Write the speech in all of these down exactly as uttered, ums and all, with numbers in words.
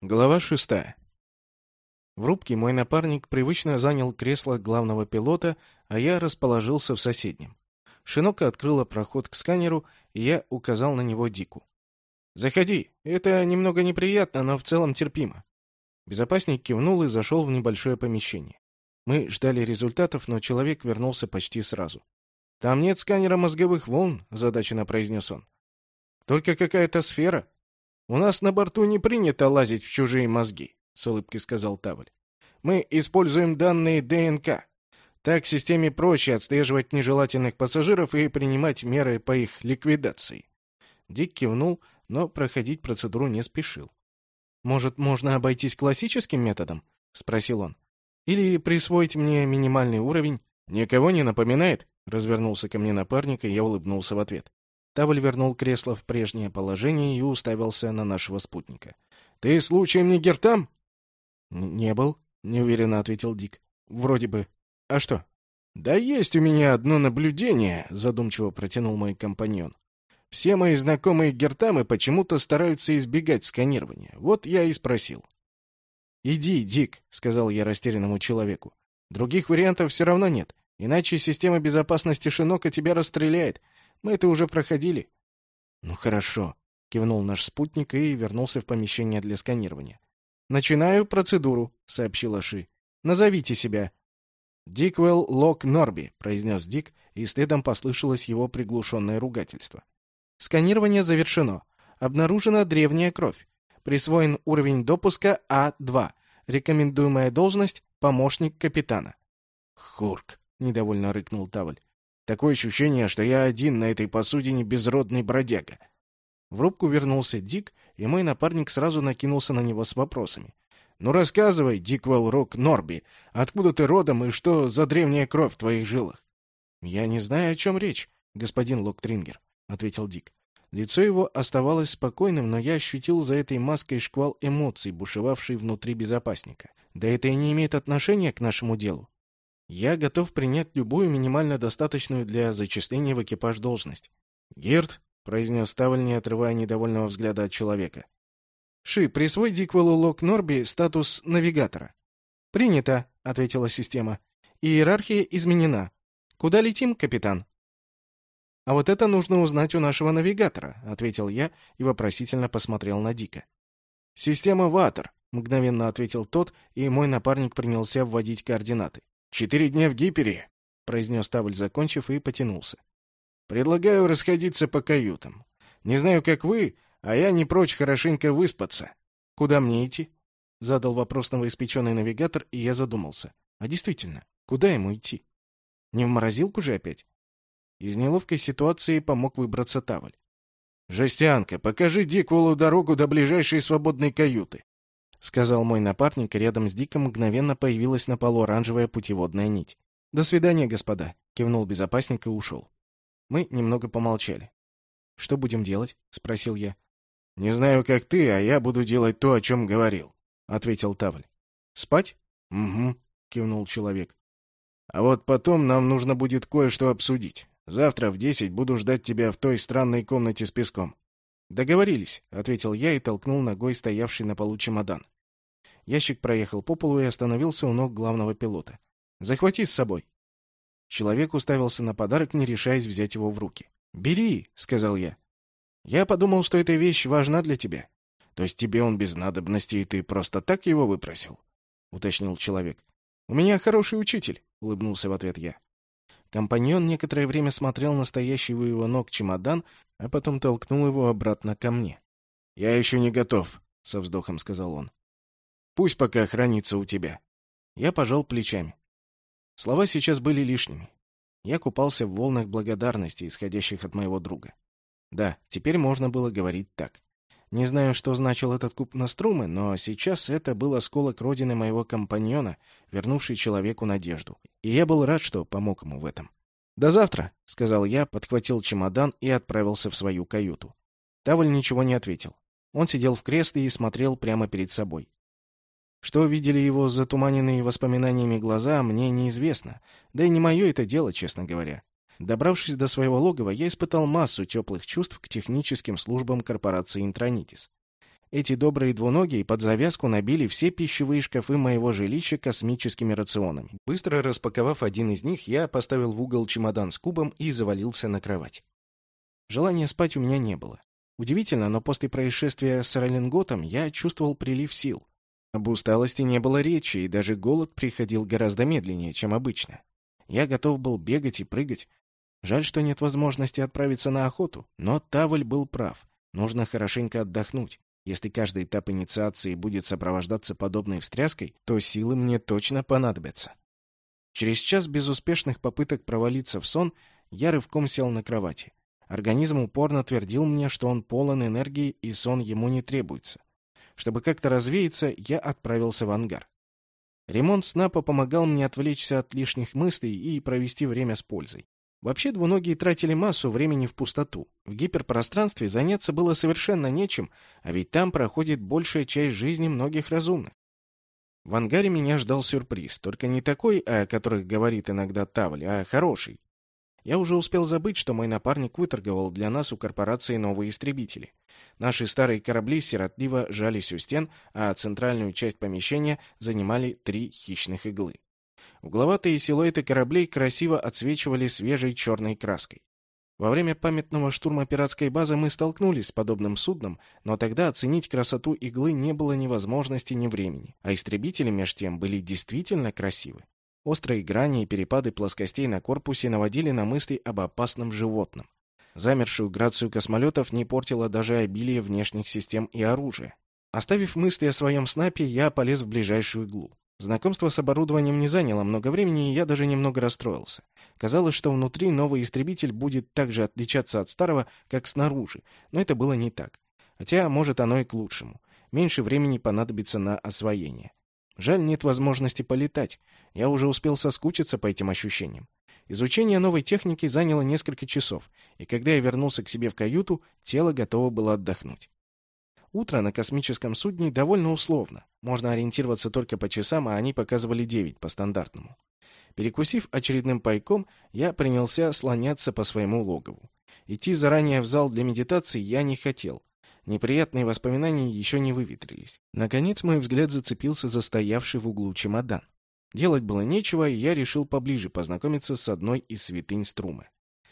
Глава шестая. В рубке мой напарник привычно занял кресло главного пилота, а я расположился в соседнем. Шинока открыла проход к сканеру, и я указал на него Дику. «Заходи. Это немного неприятно, но в целом терпимо». Безопасник кивнул и зашел в небольшое помещение. Мы ждали результатов, но человек вернулся почти сразу. «Там нет сканера мозговых волн», — озадаченно произнес он. «Только какая-то сфера. У нас на борту не принято лазить в чужие мозги», — с улыбкой сказал Тавль. «Мы используем данные ДНК. Так системе проще отслеживать нежелательных пассажиров и принимать меры по их ликвидации». Дик кивнул, но проходить процедуру не спешил. «Может, можно обойтись классическим методом?» — спросил он. «Или присвоить мне минимальный уровень?» «Никого не напоминает?» — развернулся ко мне напарник, и я улыбнулся в ответ. Тавль вернул кресло в прежнее положение и уставился на нашего спутника. «Ты случаем не Гертам?» «Не был», — неуверенно ответил Дик. «Вроде бы. А что?» «Да есть у меня одно наблюдение», — задумчиво протянул мой компаньон. «Все мои знакомые Гертамы почему-то стараются избегать сканирования. Вот я и спросил». «Иди, Дик», — сказал я растерянному человеку. «Других вариантов все равно нет, иначе система безопасности Шинока тебя расстреляет. Мы это уже проходили». «Ну хорошо», — кивнул наш спутник и вернулся в помещение для сканирования. «Начинаю процедуру», — сообщила Ши. «Назовите себя». «Диквелл Лок Норби», — произнес Дик, и следом послышалось его приглушенное ругательство. «Сканирование завершено. Обнаружена древняя кровь. Присвоен уровень допуска А два. Рекомендуемая должность — помощник капитана». «Хурк», — недовольно рыкнул Тавль. «Такое ощущение, что я один на этой посудине безродный бродяга». В рубку вернулся Дик, и мой напарник сразу накинулся на него с вопросами. «Ну рассказывай, Диквелл Рок Норби, откуда ты родом и что за древняя кровь в твоих жилах?» «Я не знаю, о чем речь, господин Локтрингер», — ответил Дик. Лицо его оставалось спокойным, но я ощутил за этой маской шквал эмоций, бушевавший внутри безопасника. Да это и не имеет отношения к нашему делу. Я готов принять любую минимально достаточную для зачисления в экипаж должность. «Герт», — произнес Тавль, не отрывая недовольного взгляда от человека. «Ши, присвой Диквеллу Лок Норби статус навигатора». «Принято», — ответила система. «Иерархия изменена. Куда летим, капитан?» «А вот это нужно узнать у нашего навигатора», — ответил я и вопросительно посмотрел на Дика. «Система Ватер», — мгновенно ответил тот, и мой напарник принялся вводить координаты. «Четыре дня в Гипере», — произнес Тавль, закончив, и потянулся. «Предлагаю расходиться по каютам. Не знаю, как вы, а я не прочь хорошенько выспаться». «Куда мне идти?» — задал вопрос новоиспеченный навигатор, и я задумался. «А действительно, куда ему идти? Не в морозилку же опять?» Из неловкой ситуации помог выбраться Тавль. «Жестянка, покажи Диквеллу дорогу до ближайшей свободной каюты», — сказал мой напарник, и рядом с Диком мгновенно появилась на полу оранжевая путеводная нить. «До свидания, господа», — кивнул безопасник и ушел. Мы немного помолчали. «Что будем делать?» — спросил я. «Не знаю, как ты, а я буду делать то, о чем говорил», — ответил Тавль. «Спать?» «Угу», — кивнул человек. «А вот потом нам нужно будет кое-что обсудить. Завтра в десять буду ждать тебя в той странной комнате с песком». «Договорились», — ответил я и толкнул ногой стоявший на полу чемодан. Ящик проехал по полу и остановился у ног главного пилота. «Захвати с собой». Человек уставился на подарок, не решаясь взять его в руки. «Бери», — сказал я. «Я подумал, что эта вещь важна для тебя». «То есть тебе он без надобности, и ты просто так его выпросил?» — уточнил человек. «У меня хороший учитель», — улыбнулся в ответ я. Компаньон некоторое время смотрел на стоящий у его ног чемодан, а потом толкнул его обратно ко мне. «Я еще не готов», — со вздохом сказал он. «Пусть пока хранится у тебя». Я пожал плечами. Слова сейчас были лишними. Я купался в волнах благодарности, исходящих от моего друга. Да, теперь можно было говорить так. Не знаю, что значил этот куб Наструмы, но сейчас это был осколок родины моего компаньона, вернувший человеку надежду. И я был рад, что помог ему в этом. «До завтра», — сказал я, подхватил чемодан и отправился в свою каюту. Тавль ничего не ответил. Он сидел в кресле и смотрел прямо перед собой. Что видели его затуманенные воспоминаниями глаза, мне неизвестно. Да и не мое это дело, честно говоря. Добравшись до своего логова, я испытал массу теплых чувств к техническим службам корпорации Интронитис. Эти добрые двуногие под завязку набили все пищевые шкафы моего жилища космическими рационами. Быстро распаковав один из них, я поставил в угол чемодан с кубом и завалился на кровать. Желания спать у меня не было. Удивительно, но после происшествия с Роллинготом я чувствовал прилив сил. Об усталости не было речи, и даже голод приходил гораздо медленнее, чем обычно. Я готов был бегать и прыгать. Жаль, что нет возможности отправиться на охоту, но Тавль был прав. Нужно хорошенько отдохнуть. Если каждый этап инициации будет сопровождаться подобной встряской, то силы мне точно понадобятся. Через час безуспешных попыток провалиться в сон я рывком сел на кровати. Организм упорно твердил мне, что он полон энергии и сон ему не требуется. Чтобы как-то развеяться, я отправился в ангар. Ремонт снапа помогал мне отвлечься от лишних мыслей и провести время с пользой. Вообще двуногие тратили массу времени в пустоту. В гиперпространстве заняться было совершенно нечем, а ведь там проходит большая часть жизни многих разумных. В ангаре меня ждал сюрприз, только не такой, о которых говорит иногда Тавль, а хороший. Я уже успел забыть, что мой напарник выторговал для нас у корпорации новые истребители. Наши старые корабли сиротливо жались у стен, а центральную часть помещения занимали три хищных иглы. Угловатые силуэты кораблей красиво отсвечивали свежей черной краской. Во время памятного штурма пиратской базы мы столкнулись с подобным судном, но тогда оценить красоту иглы не было ни возможности, ни времени. А истребители меж тем были действительно красивы. Острые грани и перепады плоскостей на корпусе наводили на мысли об опасном животном. Замершую грацию космолетов не портило даже обилие внешних систем и оружия. Оставив мысли о своем снапе, я полез в ближайшую иглу. Знакомство с оборудованием не заняло много времени, и я даже немного расстроился. Казалось, что внутри новый истребитель будет так же отличаться от старого, как снаружи, но это было не так. Хотя, может, оно и к лучшему. Меньше времени понадобится на освоение. Жаль, нет возможности полетать. Я уже успел соскучиться по этим ощущениям. Изучение новой техники заняло несколько часов, и когда я вернулся к себе в каюту, тело готово было отдохнуть. Утро на космическом судне довольно условно. Можно ориентироваться только по часам, а они показывали девять по стандартному. Перекусив очередным пайком, я принялся слоняться по своему логову. Идти заранее в зал для медитации я не хотел. Неприятные воспоминания еще не выветрились. Наконец мой взгляд зацепился за стоявший в углу чемодан. Делать было нечего, и я решил поближе познакомиться с одной из святынь Струмы.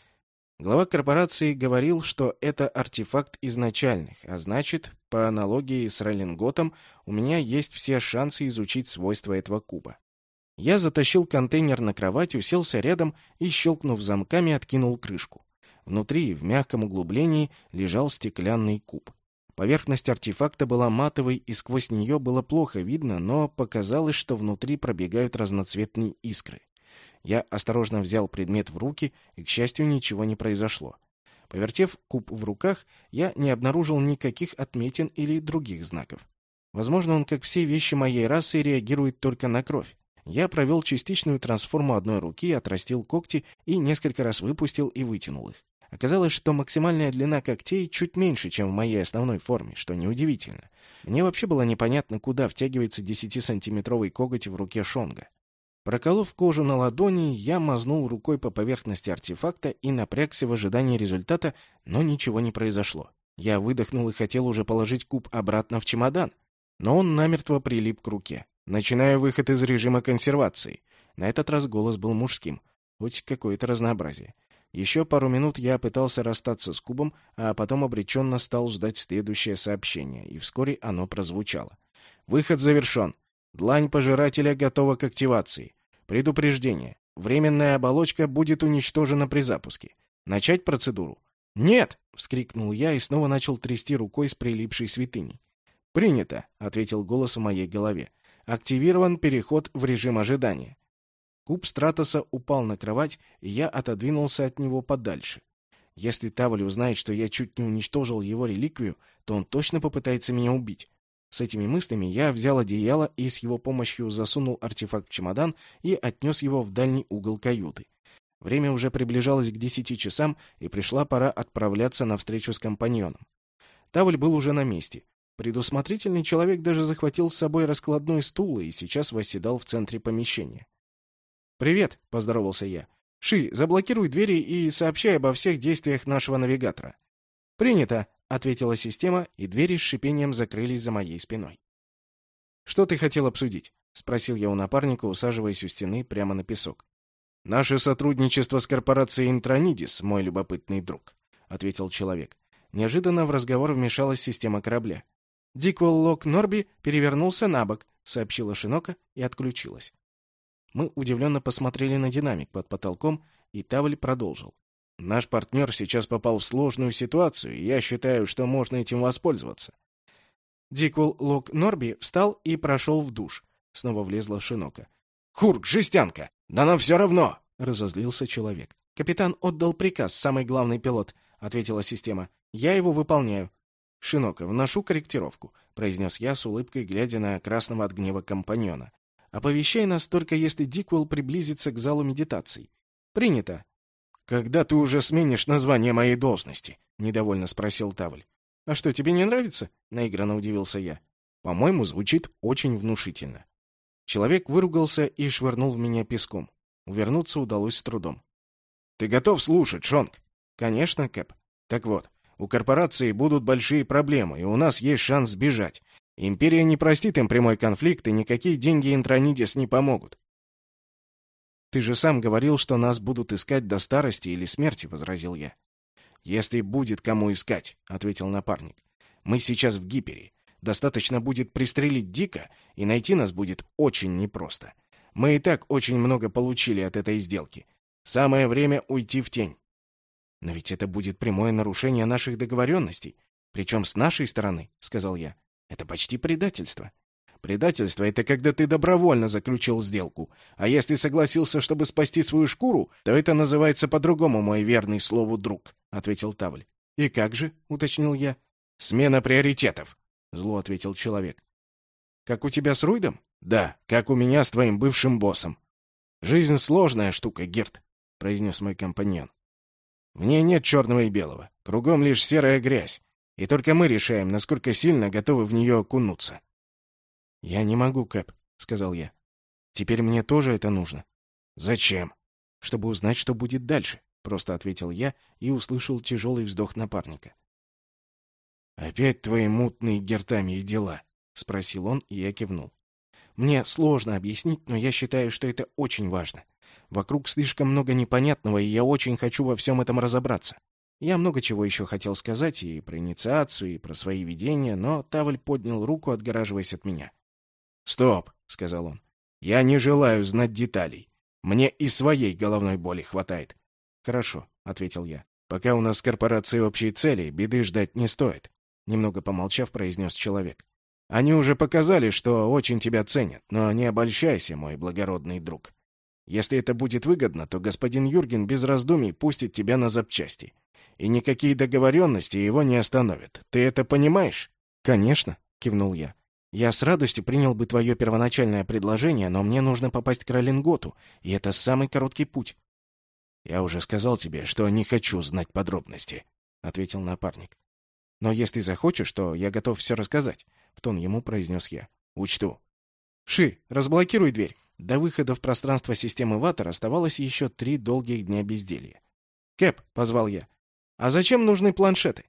Глава корпорации говорил, что это артефакт изначальных, а значит, по аналогии с Роллинготом, у меня есть все шансы изучить свойства этого куба. Я затащил контейнер на кровать, уселся рядом и, щелкнув замками, откинул крышку. Внутри, в мягком углублении, лежал стеклянный куб. Поверхность артефакта была матовой, и сквозь нее было плохо видно, но показалось, что внутри пробегают разноцветные искры. Я осторожно взял предмет в руки, и, к счастью, ничего не произошло. Повертев куб в руках, я не обнаружил никаких отметин или других знаков. Возможно, он, как все вещи моей расы, реагирует только на кровь. Я провел частичную трансформу одной руки, отрастил когти и несколько раз выпустил и вытянул их. Оказалось, что максимальная длина когтей чуть меньше, чем в моей основной форме, что неудивительно. Мне вообще было непонятно, куда втягивается десятисантиметровый коготь в руке Шонга. Проколов кожу на ладони, я мазнул рукой по поверхности артефакта и напрягся в ожидании результата, но ничего не произошло. Я выдохнул и хотел уже положить куб обратно в чемодан, но он намертво прилип к руке. Начинаю выход из режима консервации. На этот раз голос был мужским. Хоть какое-то разнообразие. Еще пару минут я пытался расстаться с кубом, а потом обреченно стал ждать следующее сообщение, и вскоре оно прозвучало. Выход завершен. Длань пожирателя готова к активации. Предупреждение. Временная оболочка будет уничтожена при запуске. Начать процедуру? «Нет!» — вскрикнул я и снова начал трясти рукой с прилипшей святыней. «Принято!» — ответил голос в моей голове. «Активирован переход в режим ожидания». Куб Стратоса упал на кровать, и я отодвинулся от него подальше. Если Тавль узнает, что я чуть не уничтожил его реликвию, то он точно попытается меня убить. С этими мыслями я взял одеяло и с его помощью засунул артефакт в чемодан и отнес его в дальний угол каюты. Время уже приближалось к десяти часам, и пришла пора отправляться на встречу с компаньоном. Тавль был уже на месте. Предусмотрительный человек даже захватил с собой раскладной стул и сейчас восседал в центре помещения. «Привет», — поздоровался я. «Ши, заблокируй двери и сообщай обо всех действиях нашего навигатора». «Принято», ответила система, и двери с шипением закрылись за моей спиной. «Что ты хотел обсудить?» — спросил я у напарника, усаживаясь у стены прямо на песок. «Наше сотрудничество с корпорацией Интронидис, мой любопытный друг», — ответил человек. Неожиданно в разговор вмешалась система корабля. «Диквел Лок Норби перевернулся на бок», — сообщила Шинока и отключилась. Мы удивленно посмотрели на динамик под потолком, и Тавль продолжил. «Наш партнер сейчас попал в сложную ситуацию, и я считаю, что можно этим воспользоваться». Диквел Лок Норби встал и прошел в душ. Снова влезла Шинока. «Хурк, жестянка! Да нам все равно!» — разозлился человек. «Капитан отдал приказ, самый главный пилот», — ответила система. «Я его выполняю». «Шинока, вношу корректировку», — произнес я с улыбкой, глядя на красного от гнева компаньона. «Оповещай нас только, если Диквел приблизится к залу медитаций». «Принято». «Когда ты уже сменишь название моей должности?» — недовольно спросил Тавль. «А что, тебе не нравится?» — наигранно удивился я. «По-моему, звучит очень внушительно». Человек выругался и швырнул в меня песком. Увернуться удалось с трудом. «Ты готов слушать, Шонг?» «Конечно, Кэп. Так вот, у корпорации будут большие проблемы, и у нас есть шанс сбежать. Империя не простит им прямой конфликт, и никакие деньги Интронидис не помогут». «Ты же сам говорил, что нас будут искать до старости или смерти», — возразил я. «Если будет кому искать», — ответил напарник. «Мы сейчас в Гипере. Достаточно будет пристрелить Дика, и найти нас будет очень непросто. Мы и так очень много получили от этой сделки. Самое время уйти в тень». «Но ведь это будет прямое нарушение наших договоренностей. Причем с нашей стороны», — сказал я. «Это почти предательство». «Предательство — это когда ты добровольно заключил сделку. А если согласился, чтобы спасти свою шкуру, то это называется по-другому, мой верный слову друг», — ответил Тавль. «И как же?» — уточнил я. «Смена приоритетов», — зло ответил человек. «Как у тебя с Руйдом?» «Да, как у меня с твоим бывшим боссом». «Жизнь сложная штука, Герт», — произнес мой компаньон. «В ней нет черного и белого. Кругом лишь серая грязь. И только мы решаем, насколько сильно готовы в нее окунуться». «Я не могу, Кэп», — сказал я. «Теперь мне тоже это нужно». «Зачем?» «Чтобы узнать, что будет дальше», — просто ответил я и услышал тяжелый вздох напарника. «Опять твои мутные гертами и дела?» — спросил он, и я кивнул. «Мне сложно объяснить, но я считаю, что это очень важно. Вокруг слишком много непонятного, и я очень хочу во всем этом разобраться». Я много чего еще хотел сказать, и про инициацию, и про свои видения, но Тавль поднял руку, отгораживаясь от меня. «Стоп», — сказал он. «Я не желаю знать деталей. Мне и своей головной боли хватает». «Хорошо», — ответил я. «Пока у нас с корпорацией общие цели, беды ждать не стоит», — немного помолчав, произнес человек. «Они уже показали, что очень тебя ценят, но не обольщайся, мой благородный друг. Если это будет выгодно, то господин Юрген без раздумий пустит тебя на запчасти. И никакие договоренности его не остановят. Ты это понимаешь?» «Конечно», — кивнул я. «Я с радостью принял бы твое первоначальное предложение, но мне нужно попасть к Ролинготу, и это самый короткий путь». «Я уже сказал тебе, что не хочу знать подробности», — ответил напарник. «Но если захочешь, то я готов все рассказать», — в тон ему произнес я. «Учту». «Ши, разблокируй дверь». До выхода в пространство системы Ваттер оставалось еще три долгих дня безделья. «Кэп», — позвал я, — «а зачем нужны планшеты?»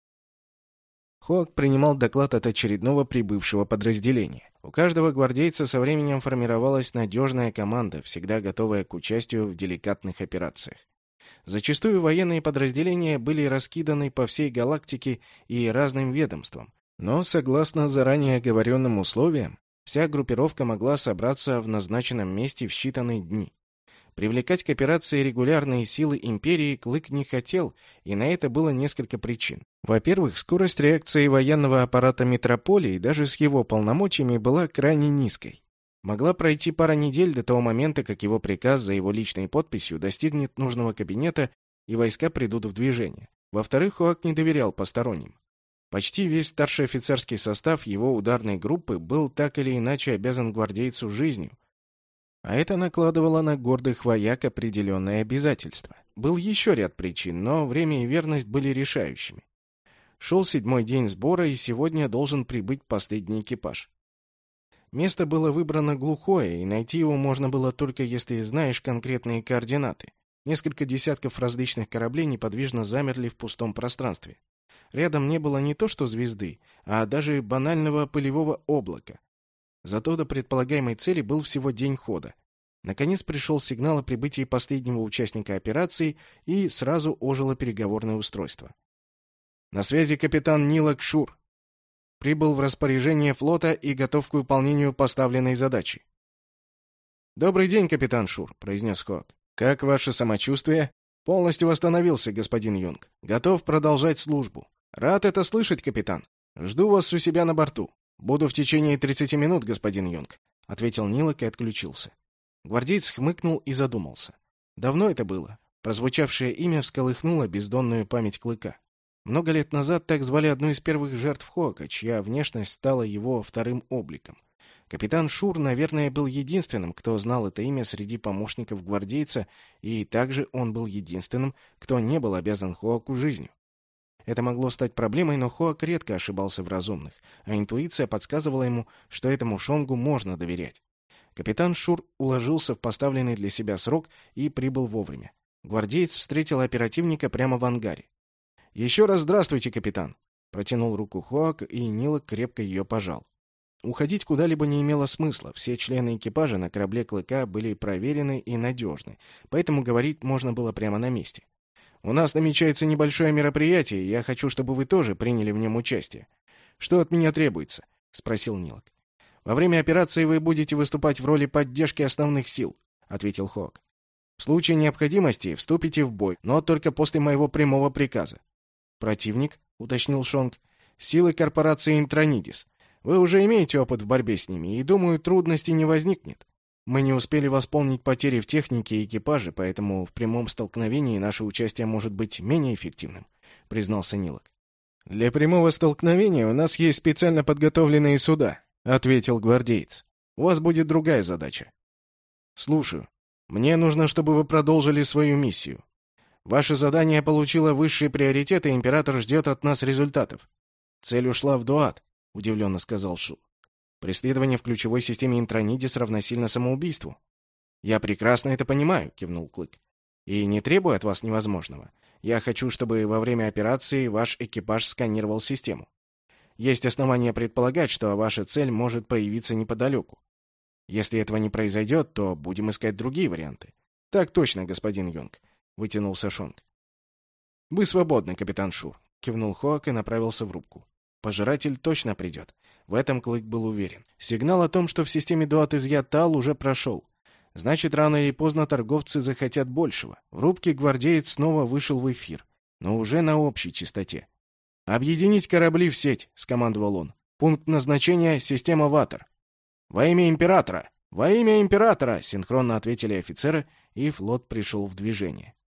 Хоак принимал доклад от очередного прибывшего подразделения. У каждого гвардейца со временем формировалась надежная команда, всегда готовая к участию в деликатных операциях. Зачастую военные подразделения были раскиданы по всей галактике и разным ведомствам, но, согласно заранее оговоренным условиям, вся группировка могла собраться в назначенном месте в считанные дни. Привлекать к операции регулярные силы Империи Клык не хотел, и на это было несколько причин. Во-первых, скорость реакции военного аппарата метрополии даже с его полномочиями была крайне низкой. Могла пройти пара недель до того момента, как его приказ за его личной подписью достигнет нужного кабинета и войска придут в движение. Во-вторых, Хоак не доверял посторонним. Почти весь старший офицерский состав его ударной группы был так или иначе обязан гвардейцу жизнью, а это накладывало на гордых вояк определенные обязательства. Был еще ряд причин, но время и верность были решающими. Шел седьмой день сбора, и сегодня должен прибыть последний экипаж. Место было выбрано глухое, и найти его можно было только если знаешь конкретные координаты. Несколько десятков различных кораблей неподвижно замерли в пустом пространстве. Рядом не было не то что звезды, а даже банального пылевого облака. Зато до предполагаемой цели был всего день хода. Наконец пришел сигнал о прибытии последнего участника операции, и сразу ожило переговорное устройство. «На связи капитан Нилок Шур. Прибыл в распоряжение флота и готов к выполнению поставленной задачи». «Добрый день, капитан Шур», — произнес Хоак. «Как ваше самочувствие?» «Полностью восстановился, господин Юнг. Готов продолжать службу». «Рад это слышать, капитан. Жду вас у себя на борту. Буду в течение тридцати минут, господин Юнг», — ответил Нилок и отключился. Гвардеец хмыкнул и задумался. Давно это было. Прозвучавшее имя всколыхнуло бездонную память Клыка. Много лет назад так звали одну из первых жертв Хоака, чья внешность стала его вторым обликом. Капитан Шур, наверное, был единственным, кто знал это имя среди помощников гвардейца, и также он был единственным, кто не был обязан Хоаку жизнью. Это могло стать проблемой, но Хоак редко ошибался в разумных, а интуиция подсказывала ему, что этому Шонгу можно доверять. Капитан Шур уложился в поставленный для себя срок и прибыл вовремя. Гвардеец встретил оперативника прямо в ангаре. «Еще раз здравствуйте, капитан!» Протянул руку Хоак, и Нилок крепко ее пожал. Уходить куда-либо не имело смысла, все члены экипажа на корабле Клыка были проверены и надежны, поэтому говорить можно было прямо на месте. «У нас намечается небольшое мероприятие, и я хочу, чтобы вы тоже приняли в нем участие. Что от меня требуется?» — спросил Нилок. «Во время операции вы будете выступать в роли поддержки основных сил», — ответил Хоак. «В случае необходимости вступите в бой, но только после моего прямого приказа». «Противник?» — уточнил Шонг. «Силы корпорации Интронидис. Вы уже имеете опыт в борьбе с ними, и, думаю, трудностей не возникнет. Мы не успели восполнить потери в технике и экипаже, поэтому в прямом столкновении наше участие может быть менее эффективным», — признался Нилок. «Для прямого столкновения у нас есть специально подготовленные суда», — ответил гвардеец. «У вас будет другая задача». «Слушаю. Мне нужно, чтобы вы продолжили свою миссию. Ваше задание получило высший приоритет, и император ждет от нас результатов». «Цель ушла в Дуат», — удивленно сказал Шу. «Преследование в ключевой системе Интронидис равносильно самоубийству». «Я прекрасно это понимаю», — кивнул Клык. «И не требую от вас невозможного. Я хочу, чтобы во время операции ваш экипаж сканировал систему. Есть основания предполагать, что ваша цель может появиться неподалеку. Если этого не произойдет, то будем искать другие варианты». «Так точно, господин Юнг», — вытянулся Шонг. «Вы свободны, капитан Шур», — кивнул Хоак и направился в рубку. Пожиратель точно придет. В этом Клык был уверен. Сигнал о том, что в системе Дуат изъят Тал, уже прошел. Значит, рано или поздно торговцы захотят большего. В рубке гвардеец снова вышел в эфир, но уже на общей частоте. «Объединить корабли в сеть», — скомандовал он. «Пункт назначения — система Ватер». «Во имя императора! Во имя императора!» — синхронно ответили офицеры, и флот пришел в движение.